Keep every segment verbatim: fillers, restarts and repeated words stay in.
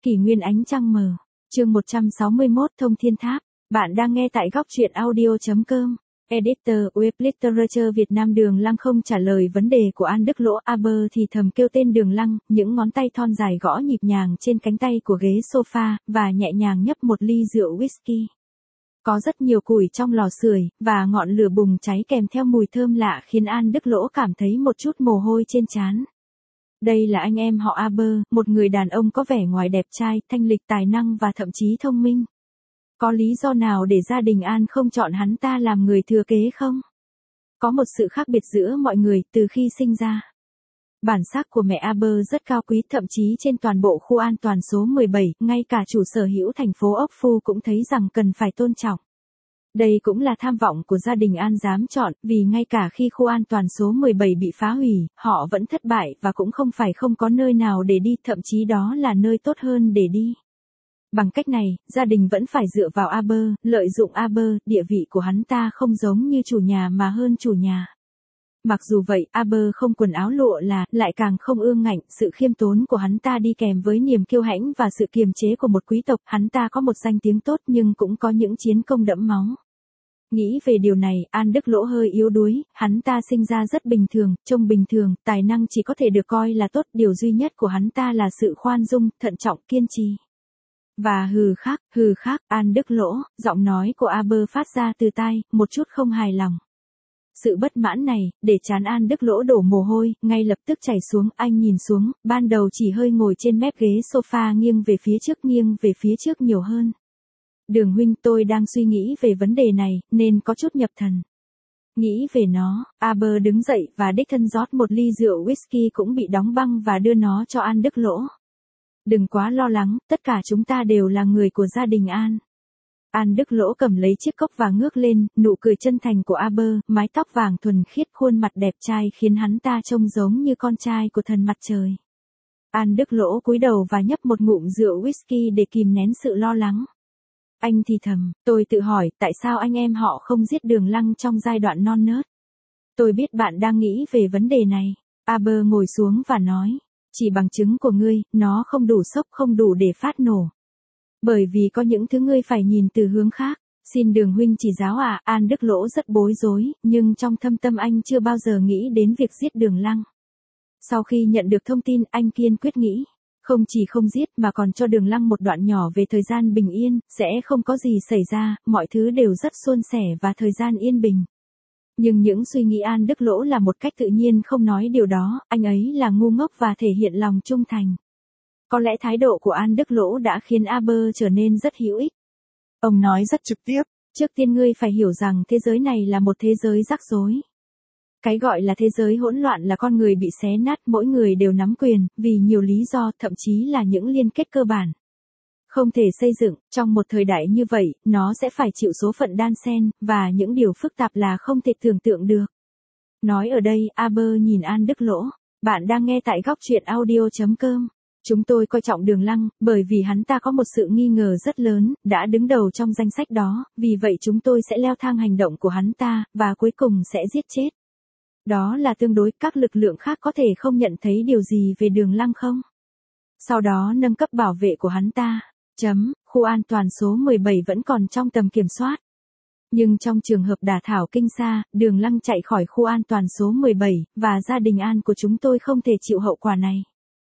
Kỷ nguyên ánh trăng mờ. Chương một trăm sáu mươi mốt Thông Thiên Tháp. Bạn đang nghe tại góc truyện audio.com. Editor Web Literature Việt Nam. Đường Lăng không trả lời vấn đề của An Đức Lỗ. Aber thì thầm kêu tên Đường Lăng, những ngón tay thon dài gõ nhịp nhàng trên cánh tay của ghế sofa, và nhẹ nhàng nhấp một ly rượu whisky. Có rất nhiều củi trong lò sưởi, và ngọn lửa bùng cháy kèm theo mùi thơm lạ khiến An Đức Lỗ cảm thấy một chút mồ hôi trên trán. Đây là anh em họ Aber, một người đàn ông có vẻ ngoài đẹp trai, thanh lịch, tài năng và thậm chí thông minh. Có lý do nào để gia đình An không chọn hắn ta làm người thừa kế không? Có một sự khác biệt giữa mọi người từ khi sinh ra. Bản sắc của mẹ Aber rất cao quý, thậm chí trên toàn bộ khu an toàn số mười bảy, ngay cả chủ sở hữu thành phố Ốc Phu cũng thấy rằng cần phải tôn trọng. Đây cũng là tham vọng của gia đình An dám chọn, vì ngay cả khi khu an toàn số mười bảy bị phá hủy, họ vẫn thất bại và cũng không phải không có nơi nào để đi, thậm chí đó là nơi tốt hơn để đi. Bằng cách này, gia đình vẫn phải dựa vào Aber, lợi dụng Aber, địa vị của hắn ta không giống như chủ nhà mà hơn chủ nhà. Mặc dù vậy, Aber không quần áo lụa là, lại càng không ương ngạnh, sự khiêm tốn của hắn ta đi kèm với niềm kiêu hãnh và sự kiềm chế của một quý tộc. Hắn ta có một danh tiếng tốt nhưng cũng có những chiến công đẫm máu. Nghĩ về điều này, An Đức Lỗ hơi yếu đuối, hắn ta sinh ra rất bình thường, trông bình thường, tài năng chỉ có thể được coi là tốt, điều duy nhất của hắn ta là sự khoan dung, thận trọng, kiên trì. Và hừ khác, hừ khác, An Đức Lỗ, giọng nói của Aber phát ra từ tai, một chút không hài lòng. Sự bất mãn này, để trán An Đức Lỗ đổ mồ hôi, ngay lập tức chảy xuống, anh nhìn xuống, ban đầu chỉ hơi ngồi trên mép ghế sofa nghiêng về phía trước nghiêng về phía trước nhiều hơn. Đường huynh, tôi đang suy nghĩ về vấn đề này, nên có chút nhập thần. Nghĩ về nó, Aber đứng dậy và đích thân rót một ly rượu whisky cũng bị đóng băng và đưa nó cho An Đức Lỗ. Đừng quá lo lắng, tất cả chúng ta đều là người của gia đình An. An Đức Lỗ cầm lấy chiếc cốc và ngước lên, nụ cười chân thành của Aber, mái tóc vàng thuần khiết, khuôn mặt đẹp trai khiến hắn ta trông giống như con trai của thần mặt trời. An Đức Lỗ cúi đầu và nhấp một ngụm rượu whisky để kìm nén sự lo lắng. Anh thì thầm, tôi tự hỏi, tại sao anh em họ không giết Đường Lăng trong giai đoạn non nớt? Tôi biết bạn đang nghĩ về vấn đề này. Aber ngồi xuống và nói, chỉ bằng chứng của ngươi, nó không đủ sốc, không đủ để phát nổ. Bởi vì có những thứ ngươi phải nhìn từ hướng khác. Xin Đường huynh chỉ giáo à? An Đức Lỗ rất bối rối, nhưng trong thâm tâm anh chưa bao giờ nghĩ đến việc giết Đường Lăng. Sau khi nhận được thông tin, anh kiên quyết nghĩ, không chỉ không giết mà còn cho Đường Lăng một đoạn nhỏ về thời gian bình yên, sẽ không có gì xảy ra, mọi thứ đều rất suôn sẻ và thời gian yên bình. Nhưng những suy nghĩ An Đức Lỗ là một cách tự nhiên không nói điều đó, anh ấy là ngu ngốc và thể hiện lòng trung thành. Có lẽ thái độ của An Đức Lỗ đã khiến Aber trở nên rất hữu ích. Ông nói rất trực tiếp, trước tiên ngươi phải hiểu rằng thế giới này là một thế giới rắc rối. Cái gọi là thế giới hỗn loạn là con người bị xé nát, mỗi người đều nắm quyền, vì nhiều lý do, thậm chí là những liên kết cơ bản không thể xây dựng. Trong một thời đại như vậy, nó sẽ phải chịu số phận đan xen, và những điều phức tạp là không thể tưởng tượng được. Nói ở đây, Aber nhìn An Đức Lỗ. Bạn đang nghe tại góc truyện audio.com. Chúng tôi coi trọng Đường Lăng, bởi vì hắn ta có một sự nghi ngờ rất lớn, đã đứng đầu trong danh sách đó, vì vậy chúng tôi sẽ leo thang hành động của hắn ta, và cuối cùng sẽ giết chết. Đó là tương đối, các lực lượng khác có thể không nhận thấy điều gì về Đường Lăng không? Sau đó nâng cấp bảo vệ của hắn ta. Chấm, khu an toàn số mười bảy vẫn còn trong tầm kiểm soát. Nhưng trong trường hợp đả thảo kinh xa, Đường Lăng chạy khỏi khu an toàn số mười bảy, và gia đình An của chúng tôi không thể chịu hậu quả này.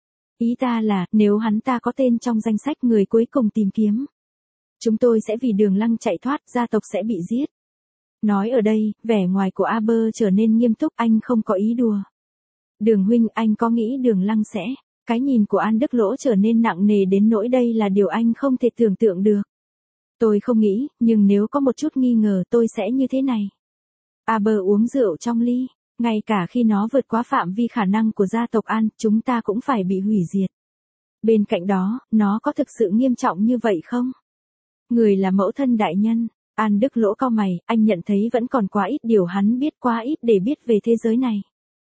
Ý ta là, nếu hắn ta có tên trong danh sách người cuối cùng tìm kiếm, chúng tôi sẽ vì Đường Lăng chạy thoát, gia tộc sẽ bị giết. Nói ở đây, vẻ ngoài của Aber trở nên nghiêm túc, anh không có ý đùa. Đường huynh, anh có nghĩ Đường Lăng sẽ... Cái nhìn của An Đức Lỗ trở nên nặng nề đến nỗi đây là điều anh không thể tưởng tượng được. Tôi không nghĩ, nhưng nếu có một chút nghi ngờ tôi sẽ như thế này. Aber uống rượu trong ly, ngay cả khi nó vượt quá phạm vi khả năng của gia tộc An, chúng ta cũng phải bị hủy diệt. Bên cạnh đó, nó có thực sự nghiêm trọng như vậy không? Người là mẫu thân đại nhân. An Đức Lỗ cau mày, anh nhận thấy vẫn còn quá ít điều hắn biết, quá ít để biết về thế giới này.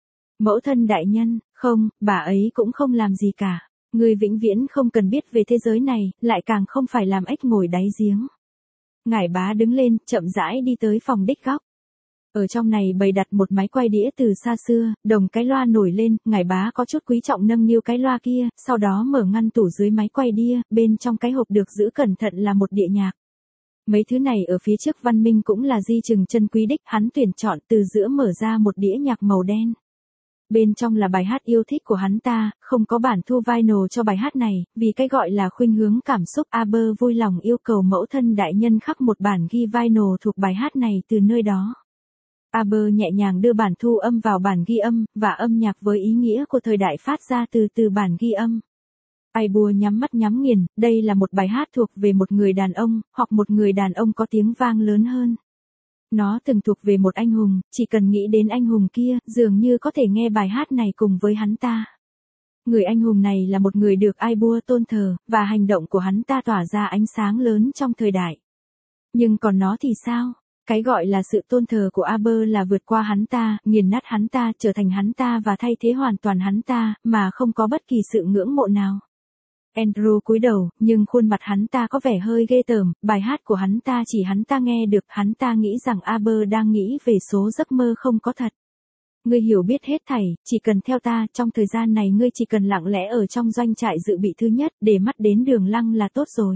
Mẫu thân đại nhân, không, bà ấy cũng không làm gì cả. Người vĩnh viễn không cần biết về thế giới này, lại càng không phải làm ếch ngồi đáy giếng. Ngải bá đứng lên, chậm rãi đi tới phòng đích góc. Ở trong này bày đặt một máy quay đĩa từ xa xưa, đồng cái loa nổi lên, ngải bá có chút quý trọng nâng niu cái loa kia, sau đó mở ngăn tủ dưới máy quay đĩa, bên trong cái hộp được giữ cẩn thận là một đĩa nhạc. Mấy thứ này ở phía trước Văn Minh cũng là di chừng chân quý đích, hắn tuyển chọn từ giữa mở ra một đĩa nhạc màu đen. Bên trong là bài hát yêu thích của hắn ta, không có bản thu vinyl cho bài hát này, vì cái gọi là khuynh hướng cảm xúc. Aber vui lòng yêu cầu mẫu thân đại nhân khắc một bản ghi vinyl thuộc bài hát này từ nơi đó. Aber nhẹ nhàng đưa bản thu âm vào bản ghi âm, và âm nhạc với ý nghĩa của thời đại phát ra từ từ bản ghi âm. Aibua nhắm mắt nhắm nghiền, đây là một bài hát thuộc về một người đàn ông, hoặc một người đàn ông có tiếng vang lớn hơn. Nó từng thuộc về một anh hùng, chỉ cần nghĩ đến anh hùng kia, dường như có thể nghe bài hát này cùng với hắn ta. Người anh hùng này là một người được Aibua tôn thờ, và hành động của hắn ta tỏa ra ánh sáng lớn trong thời đại. Nhưng còn nó thì sao? Cái gọi là sự tôn thờ của Aber là vượt qua hắn ta, nghiền nát hắn ta, trở thành hắn ta và thay thế hoàn toàn hắn ta, mà không có bất kỳ sự ngưỡng mộ nào. Andrew cúi đầu, nhưng khuôn mặt hắn ta có vẻ hơi ghê tởm, bài hát của hắn ta chỉ hắn ta nghe được, hắn ta nghĩ rằng Aber đang nghĩ về số giấc mơ không có thật. Ngươi hiểu biết hết thảy, chỉ cần theo ta, trong thời gian này ngươi chỉ cần lặng lẽ ở trong doanh trại dự bị thứ nhất, để mắt đến Đường Lăng là tốt rồi.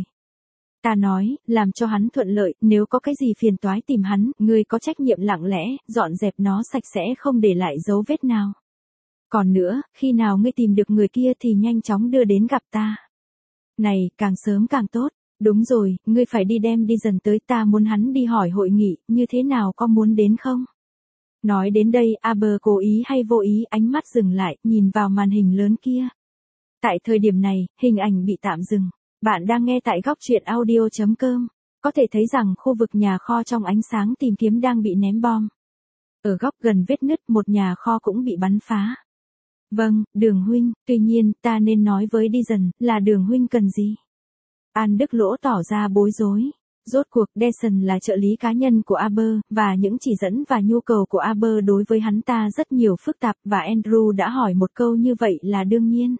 Ta nói, làm cho hắn thuận lợi, nếu có cái gì phiền toái tìm hắn, ngươi có trách nhiệm lặng lẽ, dọn dẹp nó sạch sẽ không để lại dấu vết nào. Còn nữa, khi nào ngươi tìm được người kia thì nhanh chóng đưa đến gặp ta. Này, càng sớm càng tốt. Đúng rồi, ngươi phải đi đem đi dần tới, ta muốn hắn đi hỏi hội nghị, như thế nào, có muốn đến không? Nói đến đây, Aber cố ý hay vô ý, ánh mắt dừng lại, nhìn vào màn hình lớn kia. Tại thời điểm này, hình ảnh bị tạm dừng. Bạn đang nghe tại góc truyện audio chấm com. Có thể thấy rằng khu vực nhà kho trong ánh sáng tìm kiếm đang bị ném bom. Ở góc gần vết nứt, một nhà kho cũng bị bắn phá. Vâng, Đường huynh, tuy nhiên, ta nên nói với đi dần, là Đường huynh cần gì? An Đức Lỗ tỏ ra bối rối. Rốt cuộc, Deson là trợ lý cá nhân của Aber, và những chỉ dẫn và nhu cầu của Aber đối với hắn ta rất nhiều phức tạp, và Andrew đã hỏi một câu như vậy là đương nhiên.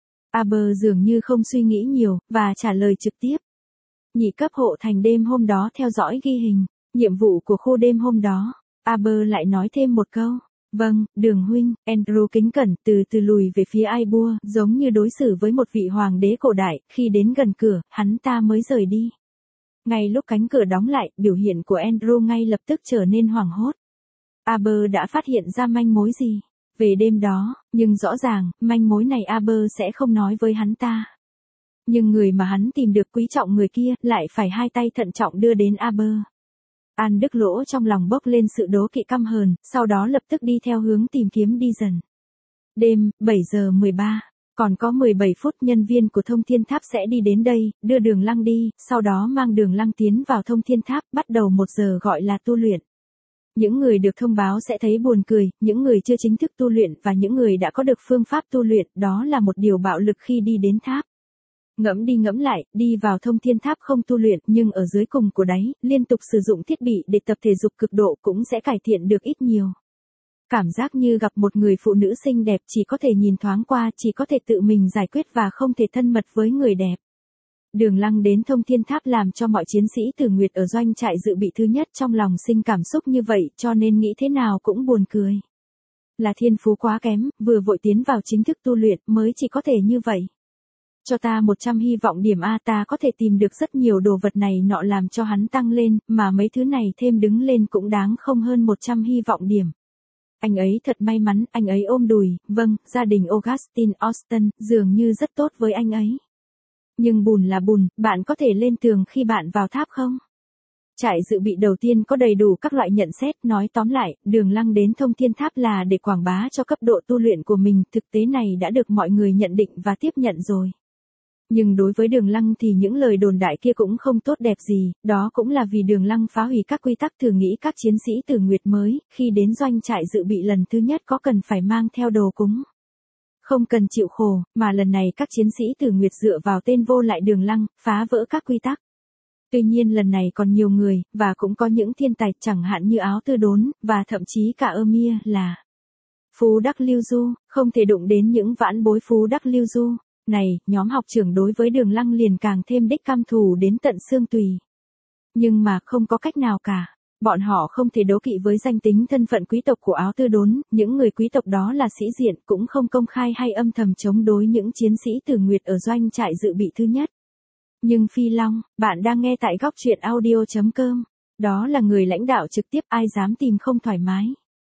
Aber dường như không suy nghĩ nhiều, và trả lời trực tiếp. Nhị cấp hộ thành đêm hôm đó theo dõi ghi hình, nhiệm vụ của khu đêm hôm đó. Aber lại nói thêm một câu. Vâng, Đường huynh. Andrew kính cẩn từ từ lùi về phía Aibua, giống như đối xử với một vị hoàng đế cổ đại, khi đến gần cửa, hắn ta mới rời đi. Ngay lúc cánh cửa đóng lại, biểu hiện của Andrew ngay lập tức trở nên hoảng hốt. Aber đã phát hiện ra manh mối gì về đêm đó, nhưng rõ ràng, manh mối này Aber sẽ không nói với hắn ta. Nhưng người mà hắn tìm được quý trọng người kia, lại phải hai tay thận trọng đưa đến Aber. An Đức Lỗ trong lòng bốc lên sự đố kỵ căm hờn, sau đó lập tức đi theo hướng tìm kiếm đi dần. Đêm, bảy giờ mười ba, còn có mười bảy phút nhân viên của Thông Thiên Tháp sẽ đi đến đây, đưa Đường Lăng đi, sau đó mang Đường Lăng tiến vào Thông Thiên Tháp, bắt đầu một giờ gọi là tu luyện. Những người được thông báo sẽ thấy buồn cười, những người chưa chính thức tu luyện và những người đã có được phương pháp tu luyện, đó là một điều bạo lực khi đi đến tháp. Ngẫm đi ngẫm lại, đi vào Thông Thiên Tháp không tu luyện, nhưng ở dưới cùng của đáy, liên tục sử dụng thiết bị để tập thể dục cực độ cũng sẽ cải thiện được ít nhiều. Cảm giác như gặp một người phụ nữ xinh đẹp chỉ có thể nhìn thoáng qua, chỉ có thể tự mình giải quyết và không thể thân mật với người đẹp. Đường Lăng đến Thông Thiên Tháp làm cho mọi chiến sĩ Tử Nguyệt ở doanh trại dự bị thứ nhất trong lòng sinh cảm xúc như vậy, cho nên nghĩ thế nào cũng buồn cười. Là thiên phú quá kém, vừa vội tiến vào chính thức tu luyện mới chỉ có thể như vậy. Cho ta một trăm hy vọng điểm A, ta có thể tìm được rất nhiều đồ vật này nọ làm cho hắn tăng lên, mà mấy thứ này thêm đứng lên cũng đáng không hơn một trăm hy vọng điểm. Anh ấy thật may mắn, anh ấy ôm đùi, vâng, gia đình Augustine Austin, dường như rất tốt với anh ấy. Nhưng bùn là bùn, bạn có thể lên tường khi bạn vào tháp không? Trại dự bị đầu tiên có đầy đủ các loại nhận xét, nói tóm lại, Đường Lăng đến Thông Thiên Tháp là để quảng bá cho cấp độ tu luyện của mình, thực tế này đã được mọi người nhận định và tiếp nhận rồi. Nhưng đối với Đường Lăng thì những lời đồn đại kia cũng không tốt đẹp gì, đó cũng là vì Đường Lăng phá hủy các quy tắc thường nghĩ các chiến sĩ Tử Nguyệt mới, khi đến doanh trại dự bị lần thứ nhất có cần phải mang theo đồ cúng. Không cần chịu khổ, mà lần này các chiến sĩ Tử Nguyệt dựa vào tên vô lại Đường Lăng, phá vỡ các quy tắc. Tuy nhiên lần này còn nhiều người, và cũng có những thiên tài chẳng hạn như Áo Tư Đốn, và thậm chí cả Ymir là Phú Đắc Lưu Du, không thể đụng đến những vãn bối Phú Đắc Lưu Du. Này, nhóm học trưởng đối với Đường Lăng liền càng thêm đích căm thù đến tận xương tùy. Nhưng mà không có cách nào cả. Bọn họ không thể đố kỵ với danh tính thân phận quý tộc của Áo Tư Đốn, những người quý tộc đó là sĩ diện, cũng không công khai hay âm thầm chống đối những chiến sĩ Tử Nguyệt ở doanh trại dự bị thứ nhất. Nhưng Phi Long, bạn đang nghe tại góc truyện audio chấm com, đó là người lãnh đạo trực tiếp, ai dám tìm không thoải mái.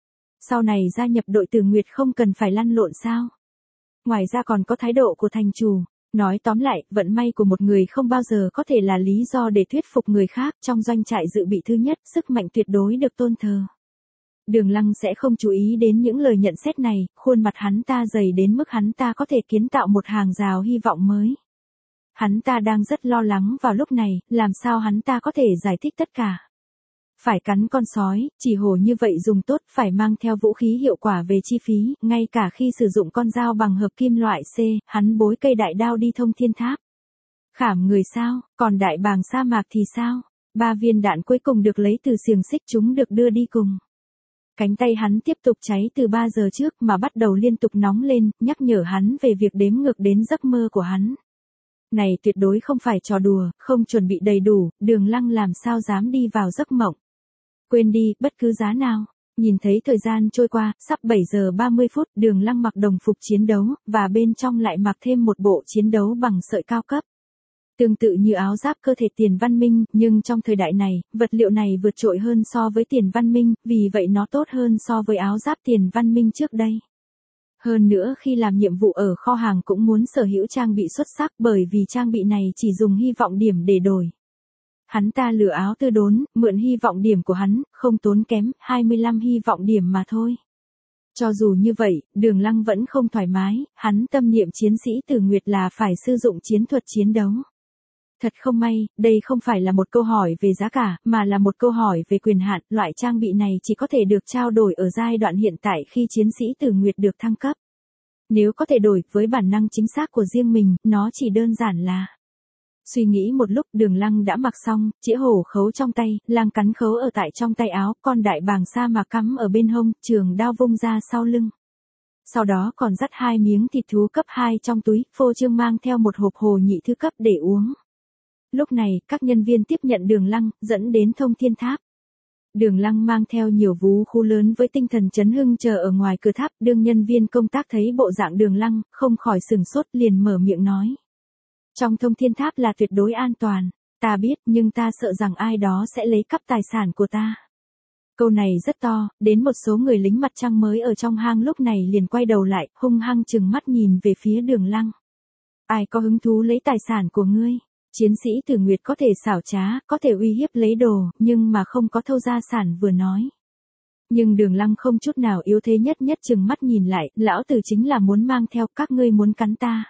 Sau này gia nhập đội Tử Nguyệt không cần phải lăn lộn sao? Ngoài ra còn có thái độ của thành chủ. Nói tóm lại, vận may của một người không bao giờ có thể là lý do để thuyết phục người khác. Trong doanh trại dự bị thứ nhất, sức mạnh tuyệt đối được tôn thờ. Đường Lăng sẽ không chú ý đến những lời nhận xét này, khuôn mặt hắn ta dày đến mức hắn ta có thể kiến tạo một hàng rào hy vọng mới. Hắn ta đang rất lo lắng vào lúc này, làm sao hắn ta có thể giải thích tất cả. Phải cắn con sói, chỉ hổ như vậy dùng tốt, phải mang theo vũ khí hiệu quả về chi phí, ngay cả khi sử dụng con dao bằng hợp kim loại C, hắn bối cây đại đao đi thông thiên tháp. Khảm người sao, còn đại bàng sa mạc thì sao? Ba viên đạn cuối cùng được lấy từ xiềng xích, chúng được đưa đi cùng. Cánh tay hắn tiếp tục cháy từ ba giờ trước mà bắt đầu liên tục nóng lên, nhắc nhở hắn về việc đếm ngược đến giấc mơ của hắn. Này tuyệt đối không phải trò đùa, không chuẩn bị đầy đủ, Đường Lăng làm sao dám đi vào giấc mộng. Quên đi, bất cứ giá nào. Nhìn thấy thời gian trôi qua, sắp bảy giờ ba mươi phút, Đường Lăng mặc đồng phục chiến đấu, và bên trong lại mặc thêm một bộ chiến đấu bằng sợi cao cấp. Tương tự như áo giáp cơ thể Tiền Văn Minh, nhưng trong thời đại này, vật liệu này vượt trội hơn so với Tiền Văn Minh, vì vậy nó tốt hơn so với áo giáp Tiền Văn Minh trước đây. Hơn nữa khi làm nhiệm vụ ở kho hàng cũng muốn sở hữu trang bị xuất sắc, bởi vì trang bị này chỉ dùng hy vọng điểm để đổi. Hắn ta lừa Áo Tư Đốn, mượn hy vọng điểm của hắn, không tốn kém, hai mươi lăm hy vọng điểm mà thôi. Cho dù như vậy, Đường Lăng vẫn không thoải mái, hắn tâm niệm chiến sĩ Tử Nguyệt là phải sử dụng chiến thuật chiến đấu. Thật không may, đây không phải là một câu hỏi về giá cả, mà là một câu hỏi về quyền hạn, loại trang bị này chỉ có thể được trao đổi ở giai đoạn hiện tại khi chiến sĩ Tử Nguyệt được thăng cấp. Nếu có thể đổi, với bản năng chính xác của riêng mình, nó chỉ đơn giản là... Suy nghĩ một lúc, Đường Lăng đã mặc xong, chĩa hổ khấu trong tay, lang cắn khấu ở tại trong tay áo, con đại bàng sa mạc cắm ở bên hông, trường đao vung ra sau lưng. Sau đó còn dắt hai miếng thịt thú cấp hai trong túi, phô trương mang theo một hộp hồ nhị thứ cấp để uống. Lúc này, các nhân viên tiếp nhận Đường Lăng, dẫn đến thông thiên tháp. Đường Lăng mang theo nhiều vú khu lớn với tinh thần chấn hưng chờ ở ngoài cửa tháp, đương nhân viên công tác thấy bộ dạng Đường Lăng, không khỏi sừng sốt, liền mở miệng nói. Trong thông thiên tháp là tuyệt đối an toàn, ta biết, nhưng ta sợ rằng ai đó sẽ lấy cắp tài sản của ta. Câu này rất to, đến một số người lính mặt trăng mới ở trong hang lúc này liền quay đầu lại, hung hăng trừng mắt nhìn về phía Đường Lăng. Ai có hứng thú lấy tài sản của ngươi? Chiến sĩ Tử Nguyệt có thể xảo trá, có thể uy hiếp lấy đồ, nhưng mà không có thâu gia sản vừa nói. Nhưng Đường Lăng không chút nào yếu thế, nhất nhất trừng mắt nhìn lại, lão tử chính là muốn mang theo, các ngươi muốn cắn ta.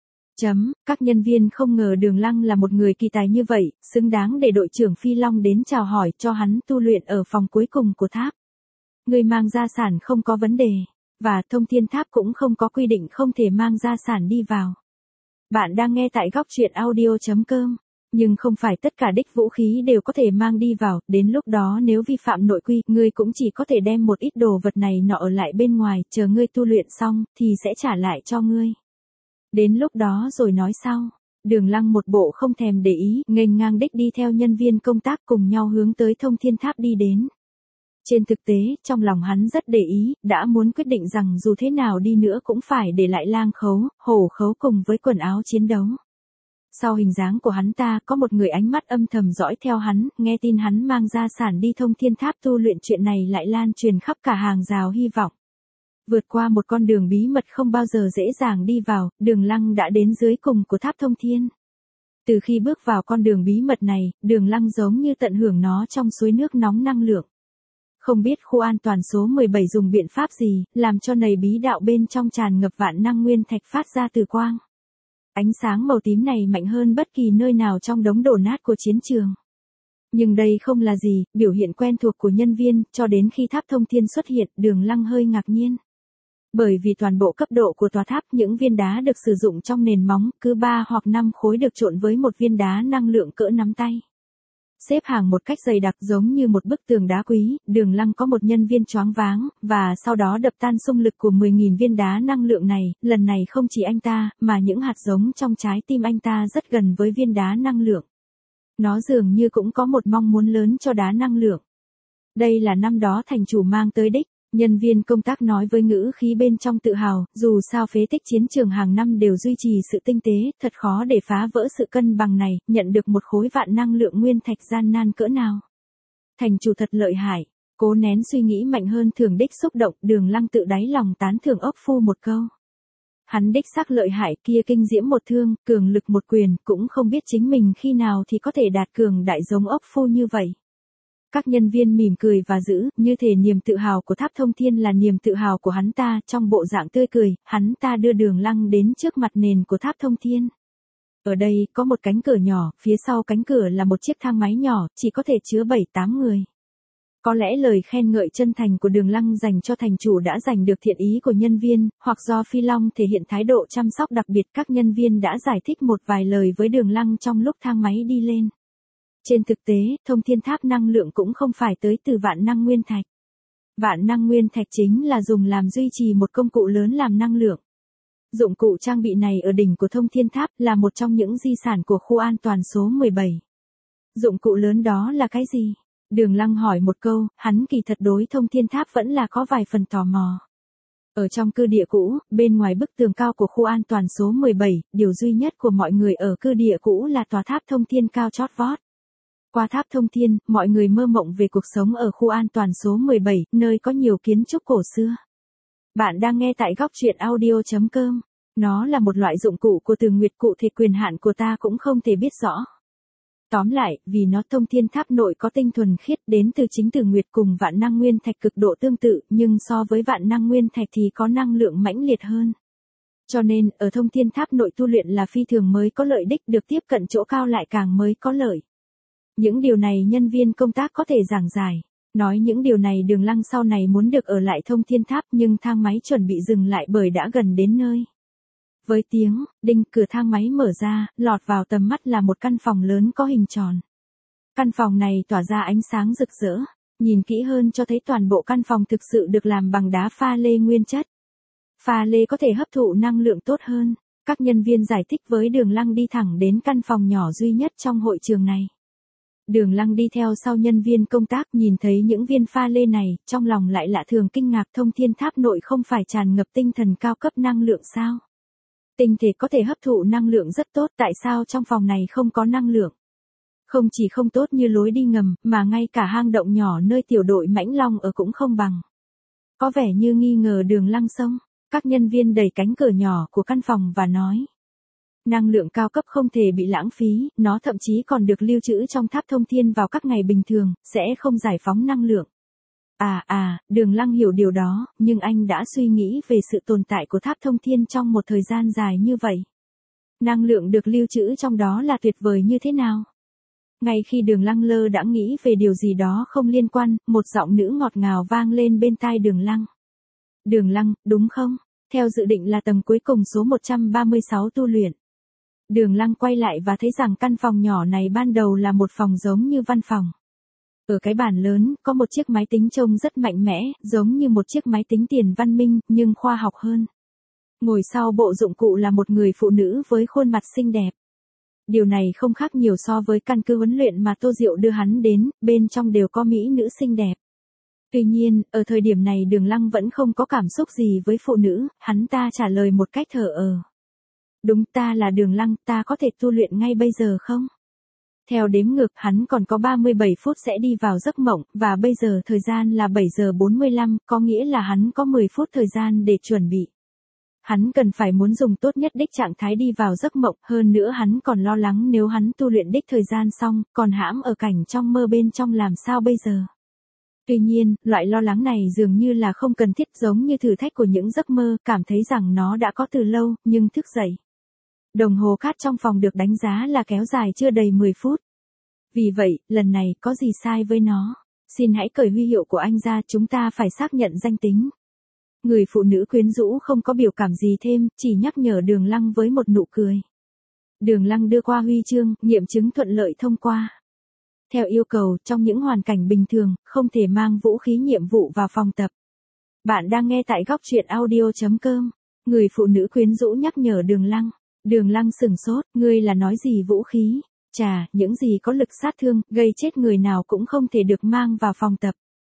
Chấm, các nhân viên không ngờ Đường Lăng là một người kỳ tài như vậy, xứng đáng để đội trưởng Phi Long đến chào hỏi cho hắn tu luyện ở phòng cuối cùng của tháp. Người mang gia sản không có vấn đề, và thông thiên tháp cũng không có quy định không thể mang gia sản đi vào. Bạn đang nghe tại góc truyện audio chấm com, nhưng không phải tất cả đích vũ khí đều có thể mang đi vào, đến lúc đó nếu vi phạm nội quy, ngươi cũng chỉ có thể đem một ít đồ vật này nọ ở lại bên ngoài, chờ ngươi tu luyện xong, thì sẽ trả lại cho ngươi. Đến lúc đó rồi nói sau. Đường Lăng một bộ không thèm để ý, nghênh ngang đích đi theo nhân viên công tác cùng nhau hướng tới thông thiên tháp đi đến. Trên thực tế, trong lòng hắn rất để ý, đã muốn quyết định rằng dù thế nào đi nữa cũng phải để lại lang khấu, hổ khấu cùng với quần áo chiến đấu. Sau hình dáng của hắn ta, có một người ánh mắt âm thầm dõi theo hắn, nghe tin hắn mang gia sản đi thông thiên tháp tu luyện, chuyện này lại lan truyền khắp cả hàng rào hy vọng. Vượt qua một con đường bí mật không bao giờ dễ dàng đi vào, Đường Lăng đã đến dưới cùng của tháp thông thiên. Từ khi bước vào con đường bí mật này, Đường Lăng giống như tận hưởng nó trong suối nước nóng năng lượng. Không biết khu an toàn số mười bảy dùng biện pháp gì, làm cho nầy bí đạo bên trong tràn ngập vạn năng nguyên thạch phát ra từ quang. Ánh sáng màu tím này mạnh hơn bất kỳ nơi nào trong đống đổ nát của chiến trường. Nhưng đây không là gì, biểu hiện quen thuộc của nhân viên, cho đến khi tháp thông thiên xuất hiện, Đường Lăng hơi ngạc nhiên. Bởi vì toàn bộ cấp độ của tòa tháp, những viên đá được sử dụng trong nền móng, cứ ba hoặc năm khối được trộn với một viên đá năng lượng cỡ nắm tay. Xếp hàng một cách dày đặc giống như một bức tường đá quý, Đường Lăng có một nhân viên choáng váng, và sau đó đập tan xung lực của mười nghìn viên đá năng lượng này, lần này không chỉ anh ta, mà những hạt giống trong trái tim anh ta rất gần với viên đá năng lượng. Nó dường như cũng có một mong muốn lớn cho đá năng lượng. Đây là năm đó thành chủ mang tới đích. Nhân viên công tác nói với ngữ khí bên trong tự hào, dù sao phế tích chiến trường hàng năm đều duy trì sự tinh tế, thật khó để phá vỡ sự cân bằng này, nhận được một khối vạn năng lượng nguyên thạch gian nan cỡ nào. Thành chủ thật lợi hại, cố nén suy nghĩ mạnh hơn thường đích xúc động, Đường Lăng tự đáy lòng tán thưởng ốc phu một câu. Hắn đích xác lợi hại, kia kinh diễm một thương, cường lực một quyền, cũng không biết chính mình khi nào thì có thể đạt cường đại giống ốc phu như vậy. Các nhân viên mỉm cười và giữ, như thể niềm tự hào của Tháp Thông Thiên là niềm tự hào của hắn ta, trong bộ dạng tươi cười, hắn ta đưa Đường Lăng đến trước mặt nền của Tháp Thông Thiên. Ở đây, có một cánh cửa nhỏ, phía sau cánh cửa là một chiếc thang máy nhỏ, chỉ có thể chứa bảy tám người. Có lẽ lời khen ngợi chân thành của Đường Lăng dành cho thành chủ đã giành được thiện ý của nhân viên, hoặc do Phi Long thể hiện thái độ chăm sóc đặc biệt, các nhân viên đã giải thích một vài lời với Đường Lăng trong lúc thang máy đi lên. Trên thực tế, Thông Thiên Tháp năng lượng cũng không phải tới từ vạn năng nguyên thạch. Vạn năng nguyên thạch chính là dùng làm duy trì một công cụ lớn làm năng lượng. Dụng cụ trang bị này ở đỉnh của Thông Thiên Tháp là một trong những di sản của khu an toàn số mười bảy. Dụng cụ lớn đó là cái gì? Đường Lăng hỏi một câu, hắn kỳ thật đối Thông Thiên Tháp vẫn là có vài phần tò mò. Ở trong cư địa cũ, bên ngoài bức tường cao của khu an toàn số mười bảy, điều duy nhất của mọi người ở cư địa cũ là tòa tháp Thông Thiên cao chót vót. Qua tháp Thông Thiên, mọi người mơ mộng về cuộc sống ở khu an toàn số mười bảy, nơi có nhiều kiến trúc cổ xưa. Bạn đang nghe tại góc truyện audio chấm com. Nó là một loại dụng cụ của Từ Nguyệt, cụ thể quyền hạn của ta cũng không thể biết rõ. Tóm lại, vì nó Thông Thiên Tháp nội có tinh thuần khiết đến từ chính Từ Nguyệt cùng vạn năng nguyên thạch cực độ tương tự, nhưng so với vạn năng nguyên thạch thì có năng lượng mãnh liệt hơn. Cho nên, ở Thông Thiên Tháp nội tu luyện là phi thường mới có lợi đích, được tiếp cận chỗ cao lại càng mới có lợi. Những điều này nhân viên công tác có thể giảng giải. Nói những điều này Đường Lăng sau này muốn được ở lại Thông Thiên Tháp, nhưng thang máy chuẩn bị dừng lại bởi đã gần đến nơi. Với tiếng, đinh, cửa thang máy mở ra, lọt vào tầm mắt là một căn phòng lớn có hình tròn. Căn phòng này tỏa ra ánh sáng rực rỡ, nhìn kỹ hơn cho thấy toàn bộ căn phòng thực sự được làm bằng đá pha lê nguyên chất. Pha lê có thể hấp thụ năng lượng tốt hơn. Các nhân viên giải thích với Đường Lăng đi thẳng đến căn phòng nhỏ duy nhất trong hội trường này. Đường Lăng đi theo sau nhân viên công tác, nhìn thấy những viên pha lê này, trong lòng lại lạ thường kinh ngạc, Thông Thiên Tháp nội không phải tràn ngập tinh thần cao cấp năng lượng sao? Tinh thể có thể hấp thụ năng lượng rất tốt, tại sao trong phòng này không có năng lượng? Không chỉ không tốt như lối đi ngầm, mà ngay cả hang động nhỏ nơi tiểu đội Mãnh Long ở cũng không bằng. Có vẻ như nghi ngờ Đường Lăng xông, các nhân viên đẩy cánh cửa nhỏ của căn phòng và nói. Năng lượng cao cấp không thể bị lãng phí, nó thậm chí còn được lưu trữ trong tháp Thông Thiên vào các ngày bình thường, sẽ không giải phóng năng lượng. À à, Đường Lăng hiểu điều đó, nhưng anh đã suy nghĩ về sự tồn tại của tháp Thông Thiên trong một thời gian dài như vậy. Năng lượng được lưu trữ trong đó là tuyệt vời như thế nào? Ngay khi Đường Lăng lơ đã nghĩ về điều gì đó không liên quan, một giọng nữ ngọt ngào vang lên bên tai Đường Lăng. Đường Lăng, đúng không? Theo dự định là tầng cuối cùng số một trăm ba mươi sáu tu luyện. Đường Lăng quay lại và thấy rằng căn phòng nhỏ này ban đầu là một phòng giống như văn phòng. Ở cái bàn lớn, có một chiếc máy tính trông rất mạnh mẽ, giống như một chiếc máy tính tiền văn minh, nhưng khoa học hơn. Ngồi sau bộ dụng cụ là một người phụ nữ với khuôn mặt xinh đẹp. Điều này không khác nhiều so với căn cứ huấn luyện mà Tô Diệu đưa hắn đến, bên trong đều có mỹ nữ xinh đẹp. Tuy nhiên, ở thời điểm này Đường Lăng vẫn không có cảm xúc gì với phụ nữ, hắn ta trả lời một cách thờ ơ. Đúng, ta là Đường Lăng, ta có thể tu luyện ngay bây giờ không? Theo đếm ngược, hắn còn có ba mươi bảy phút sẽ đi vào giấc mộng, và bây giờ thời gian là bảy giờ bốn mươi lăm, có nghĩa là hắn có mười phút thời gian để chuẩn bị. Hắn cần phải muốn dùng tốt nhất đích trạng thái đi vào giấc mộng, hơn nữa hắn còn lo lắng nếu hắn tu luyện đích thời gian xong, còn hãm ở cảnh trong mơ bên trong làm sao bây giờ. Tuy nhiên, loại lo lắng này dường như là không cần thiết, giống như thử thách của những giấc mơ, cảm thấy rằng nó đã có từ lâu, nhưng thức dậy. Đồng hồ cát trong phòng được đánh giá là kéo dài chưa đầy mười phút. Vì vậy, lần này có gì sai với nó? Xin hãy cởi huy hiệu của anh ra, chúng ta phải xác nhận danh tính. Người phụ nữ quyến rũ không có biểu cảm gì thêm, chỉ nhắc nhở Đường Lăng với một nụ cười. Đường Lăng đưa qua huy chương, nghiệm chứng thuận lợi thông qua. Theo yêu cầu, trong những hoàn cảnh bình thường, không thể mang vũ khí nhiệm vụ vào phòng tập. Bạn đang nghe tại góc truyện audio chấm com. Người phụ nữ quyến rũ nhắc nhở Đường Lăng. Đường Lăng sừng sốt, ngươi là nói gì vũ khí? Chà, những gì có lực sát thương, gây chết người nào cũng không thể được mang vào phòng tập.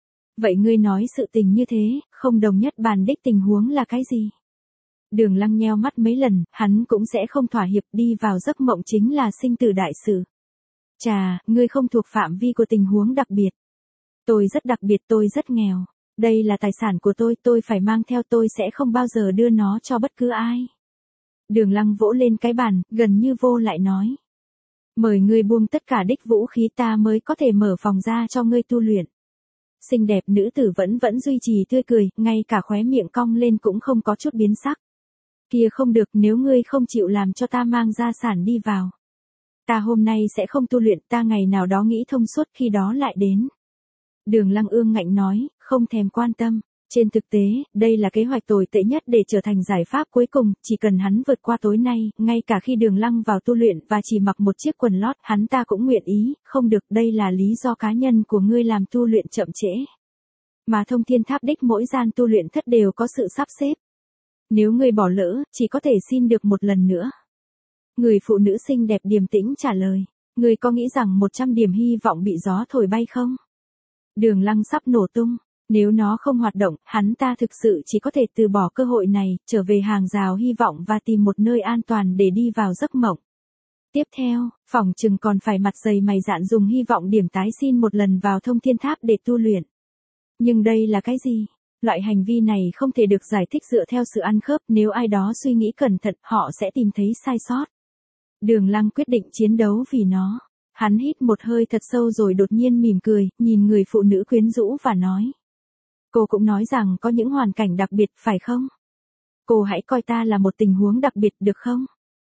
Vậy ngươi nói sự tình như thế, không đồng nhất bàn đích tình huống là cái gì? Đường Lăng nheo mắt mấy lần, hắn cũng sẽ không thỏa hiệp, đi vào giấc mộng chính là sinh tử đại sự. Chà, ngươi không thuộc phạm vi của tình huống đặc biệt. Tôi rất đặc biệt, tôi rất nghèo. Đây là tài sản của tôi, tôi phải mang theo, tôi sẽ không bao giờ đưa nó cho bất cứ ai. Đường Lăng vỗ lên cái bàn, gần như vô lại nói. Mời ngươi buông tất cả đích vũ khí, ta mới có thể mở phòng ra cho ngươi tu luyện. Xinh đẹp nữ tử vẫn vẫn duy trì tươi cười, ngay cả khóe miệng cong lên cũng không có chút biến sắc. Kia không được, nếu ngươi không chịu làm cho ta mang gia sản đi vào. Ta hôm nay sẽ không tu luyện, ta ngày nào đó nghĩ thông suốt khi đó lại đến. Đường Lăng ương ngạnh nói, không thèm quan tâm. Trên thực tế, đây là kế hoạch tồi tệ nhất để trở thành giải pháp cuối cùng, chỉ cần hắn vượt qua tối nay, ngay cả khi Đường Lăng vào tu luyện và chỉ mặc một chiếc quần lót, hắn ta cũng nguyện ý, không được, đây là lý do cá nhân của ngươi làm tu luyện chậm trễ. Mà Thông Thiên Tháp đích mỗi gian tu luyện thất đều có sự sắp xếp. Nếu ngươi bỏ lỡ, chỉ có thể xin được một lần nữa. Người phụ nữ xinh đẹp điềm tĩnh trả lời, ngươi có nghĩ rằng một trăm điểm hy vọng bị gió thổi bay không? Đường Lăng sắp nổ tung. Nếu nó không hoạt động, hắn ta thực sự chỉ có thể từ bỏ cơ hội này, trở về hàng rào hy vọng và tìm một nơi an toàn để đi vào giấc mộng. Tiếp theo, phỏng chừng còn phải mặt dày mày dạn dùng hy vọng điểm tái xin một lần vào Thông Thiên Tháp để tu luyện. Nhưng đây là cái gì? Loại hành vi này không thể được giải thích dựa theo sự ăn khớp, nếu ai đó suy nghĩ cẩn thận, họ sẽ tìm thấy sai sót. Đường Lăng quyết định chiến đấu vì nó. Hắn hít một hơi thật sâu rồi đột nhiên mỉm cười, nhìn người phụ nữ quyến rũ và nói. Cô cũng nói rằng có những hoàn cảnh đặc biệt, phải không? Cô hãy coi ta là một tình huống đặc biệt, được không?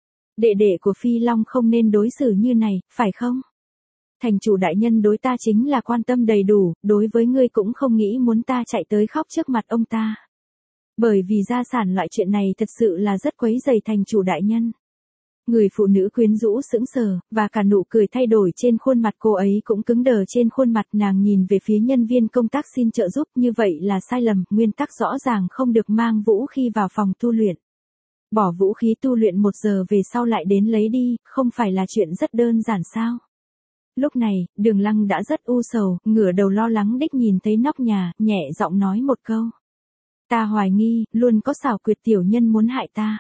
Đệ đệ của Phi Long không nên đối xử như này, phải không? Thành chủ đại nhân đối ta chính là quan tâm đầy đủ, đối với ngươi cũng không nghĩ muốn ta chạy tới khóc trước mặt ông ta. Bởi vì gia sản loại chuyện này thật sự là rất quấy rầy thành chủ đại nhân. Người phụ nữ quyến rũ sững sờ, và cả nụ cười thay đổi trên khuôn mặt cô ấy cũng cứng đờ trên khuôn mặt, nàng nhìn về phía nhân viên công tác xin trợ giúp, như vậy là sai lầm, nguyên tắc rõ ràng không được mang vũ khí vào phòng tu luyện. Bỏ vũ khí tu luyện một giờ về sau lại đến lấy đi, không phải là chuyện rất đơn giản sao? Lúc này, Đường Lăng đã rất u sầu, ngửa đầu lo lắng đích nhìn thấy nóc nhà, nhẹ giọng nói một câu. Ta hoài nghi, luôn có xảo quyệt tiểu nhân muốn hại ta.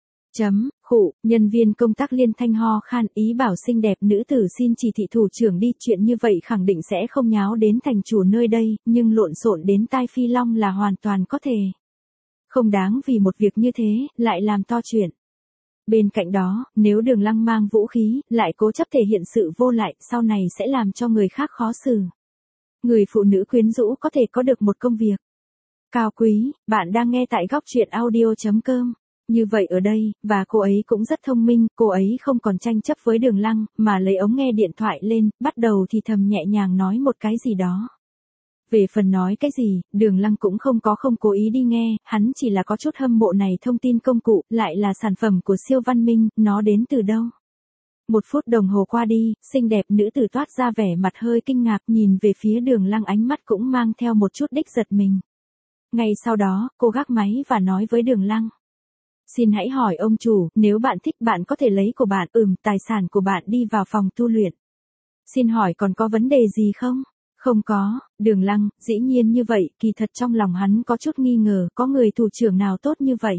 Chấm, khụ, nhân viên công tác liên thanh ho khan, ý bảo xinh đẹp nữ tử xin chỉ thị thủ trưởng đi, chuyện như vậy khẳng định sẽ không nháo đến thành chủ nơi đây, nhưng lộn xộn đến tai Phi Long là hoàn toàn có thể. Không đáng vì một việc như thế, lại làm to chuyện. Bên cạnh đó, nếu Đường Lăng mang vũ khí, lại cố chấp thể hiện sự vô lại, sau này sẽ làm cho người khác khó xử. Người phụ nữ quyến rũ có thể có được một công việc. Cao quý, bạn đang nghe tại góc truyện audio chấm com. Như vậy ở đây, và cô ấy cũng rất thông minh, cô ấy không còn tranh chấp với Đường Lăng, mà lấy ống nghe điện thoại lên, bắt đầu thì thầm nhẹ nhàng nói một cái gì đó. Về phần nói cái gì, Đường Lăng cũng không có không cố ý đi nghe, hắn chỉ là có chút hâm mộ này thông tin công cụ, lại là sản phẩm của siêu văn minh, nó đến từ đâu? Một phút đồng hồ qua đi, xinh đẹp nữ tử toát ra vẻ mặt hơi kinh ngạc, nhìn về phía Đường Lăng, ánh mắt cũng mang theo một chút đích giật mình. Ngay sau đó, cô gác máy và nói với Đường Lăng. Xin hãy hỏi ông chủ, nếu bạn thích bạn có thể lấy của bạn, ừm, tài sản của bạn đi vào phòng tu luyện. Xin hỏi còn có vấn đề gì không? Không có, Đường Lăng, dĩ nhiên như vậy, kỳ thật trong lòng hắn có chút nghi ngờ, có người thủ trưởng nào tốt như vậy?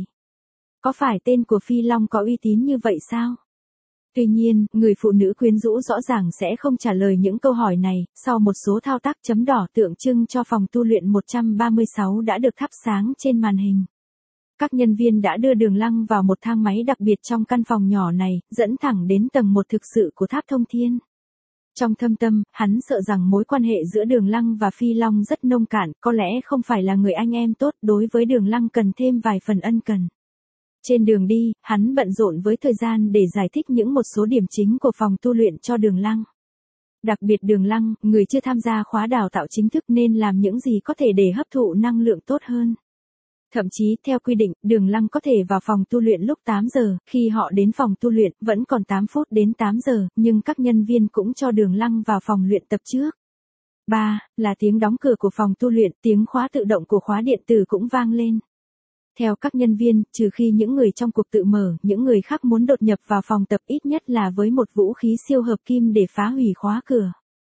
Có phải tên của Phi Long có uy tín như vậy sao? Tuy nhiên, người phụ nữ quyến rũ rõ ràng sẽ không trả lời những câu hỏi này, sau một số thao tác chấm đỏ tượng trưng cho phòng tu luyện một trăm ba mươi sáu đã được thắp sáng trên màn hình. Các nhân viên đã đưa Đường Lăng vào một thang máy đặc biệt trong căn phòng nhỏ này, dẫn thẳng đến tầng một thực sự của tháp thông thiên. Trong thâm tâm, hắn sợ rằng mối quan hệ giữa Đường Lăng và Phi Long rất nông cạn, có lẽ không phải là người anh em tốt, đối với Đường Lăng cần thêm vài phần ân cần. Trên đường đi, hắn bận rộn với thời gian để giải thích những một số điểm chính của phòng tu luyện cho Đường Lăng. Đặc biệt Đường Lăng, người chưa tham gia khóa đào tạo chính thức nên làm những gì có thể để hấp thụ năng lượng tốt hơn. Thậm chí, theo quy định, Đường Lăng có thể vào phòng tu luyện lúc tám giờ, khi họ đến phòng tu luyện, vẫn còn tám phút đến tám giờ, nhưng các nhân viên cũng cho Đường Lăng vào phòng luyện tập trước. ba. Là tiếng đóng cửa của phòng tu luyện, tiếng khóa tự động của khóa điện tử cũng vang lên. Theo các nhân viên, trừ khi những người trong cuộc tự mở, những người khác muốn đột nhập vào phòng tập ít nhất là với một vũ khí siêu hợp kim để phá hủy khóa cửa.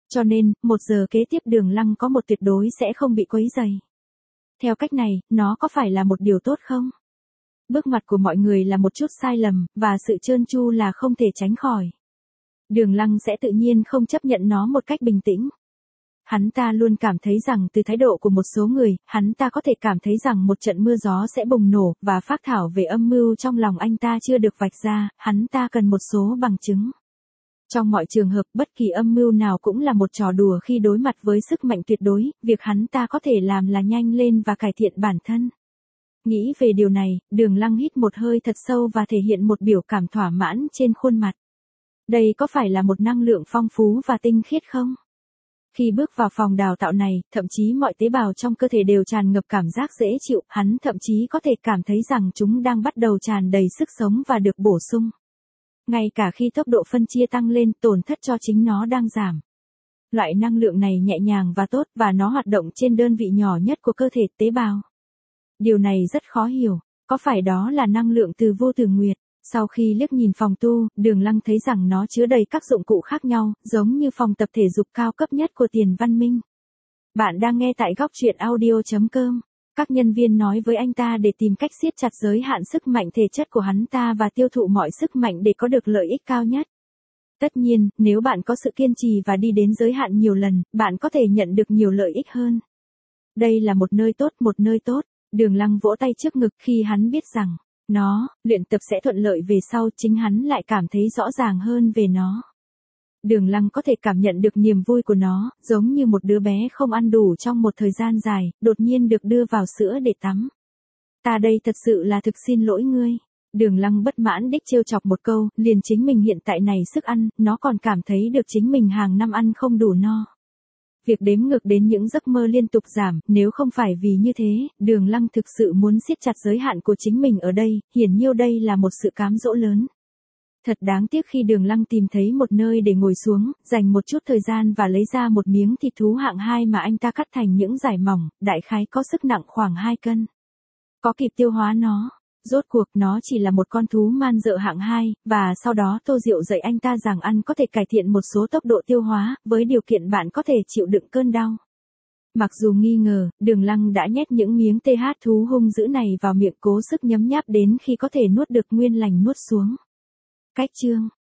Cho nên, một giờ kế tiếp Đường Lăng có một tuyệt đối sẽ không bị quấy rầy. Theo cách này, nó có phải là một điều tốt không? Bước ngoặt của mọi người là một chút sai lầm, và sự trơn tru là không thể tránh khỏi. Đường Lăng sẽ tự nhiên không chấp nhận nó một cách bình tĩnh. Hắn ta luôn cảm thấy rằng từ thái độ của một số người, hắn ta có thể cảm thấy rằng một trận mưa gió sẽ bùng nổ, và phác thảo về âm mưu trong lòng anh ta chưa được vạch ra, hắn ta cần một số bằng chứng. Trong mọi trường hợp, bất kỳ âm mưu nào cũng là một trò đùa khi đối mặt với sức mạnh tuyệt đối, việc hắn ta có thể làm là nhanh lên và cải thiện bản thân. Nghĩ về điều này, Đường Lăng hít một hơi thật sâu và thể hiện một biểu cảm thỏa mãn trên khuôn mặt. Đây có phải là một năng lượng phong phú và tinh khiết không? Khi bước vào phòng đào tạo này, thậm chí mọi tế bào trong cơ thể đều tràn ngập cảm giác dễ chịu, hắn thậm chí có thể cảm thấy rằng chúng đang bắt đầu tràn đầy sức sống và được bổ sung. Ngay cả khi tốc độ phân chia tăng lên, tổn thất cho chính nó đang giảm. Loại năng lượng này nhẹ nhàng và tốt, và nó hoạt động trên đơn vị nhỏ nhất của cơ thể tế bào. Điều này rất khó hiểu, có phải đó là năng lượng từ vô tử nguyệt? Sau khi liếc nhìn phòng tu, Đường Lăng thấy rằng nó chứa đầy các dụng cụ khác nhau, giống như phòng tập thể dục cao cấp nhất của Tiền Văn Minh. Bạn đang nghe tại góc truyện audio chấm com. Các nhân viên nói với anh ta để tìm cách siết chặt giới hạn sức mạnh thể chất của hắn ta và tiêu thụ mọi sức mạnh để có được lợi ích cao nhất. Tất nhiên, nếu bạn có sự kiên trì và đi đến giới hạn nhiều lần, bạn có thể nhận được nhiều lợi ích hơn. Đây là một nơi tốt, một nơi tốt. Đường Lăng vỗ tay trước ngực khi hắn biết rằng, nó, luyện tập sẽ thuận lợi về sau, chính hắn lại cảm thấy rõ ràng hơn về nó. Đường Lăng có thể cảm nhận được niềm vui của nó, giống như một đứa bé không ăn đủ trong một thời gian dài, đột nhiên được đưa vào sữa để tắm. Ta đây thật sự là thực xin lỗi ngươi. Đường Lăng bất mãn đích trêu chọc một câu, liền chính mình hiện tại này sức ăn, nó còn cảm thấy được chính mình hàng năm ăn không đủ no. Việc đếm ngược đến những giấc mơ liên tục giảm, nếu không phải vì như thế, Đường Lăng thực sự muốn siết chặt giới hạn của chính mình ở đây, hiển nhiêu đây là một sự cám dỗ lớn. Thật đáng tiếc khi Đường Lăng tìm thấy một nơi để ngồi xuống, dành một chút thời gian và lấy ra một miếng thịt thú hạng hai mà anh ta cắt thành những dải mỏng, đại khái có sức nặng khoảng hai cân. Có kịp tiêu hóa nó. Rốt cuộc nó chỉ là một con thú man dợ hạng hai, và sau đó Tô Diệu dạy anh ta rằng ăn có thể cải thiện một số tốc độ tiêu hóa, với điều kiện bạn có thể chịu đựng cơn đau. Mặc dù nghi ngờ, Đường Lăng đã nhét những miếng tê hát thú hung dữ này vào miệng cố sức nhấm nháp đến khi có thể nuốt được nguyên lành nuốt xuống. Cách chương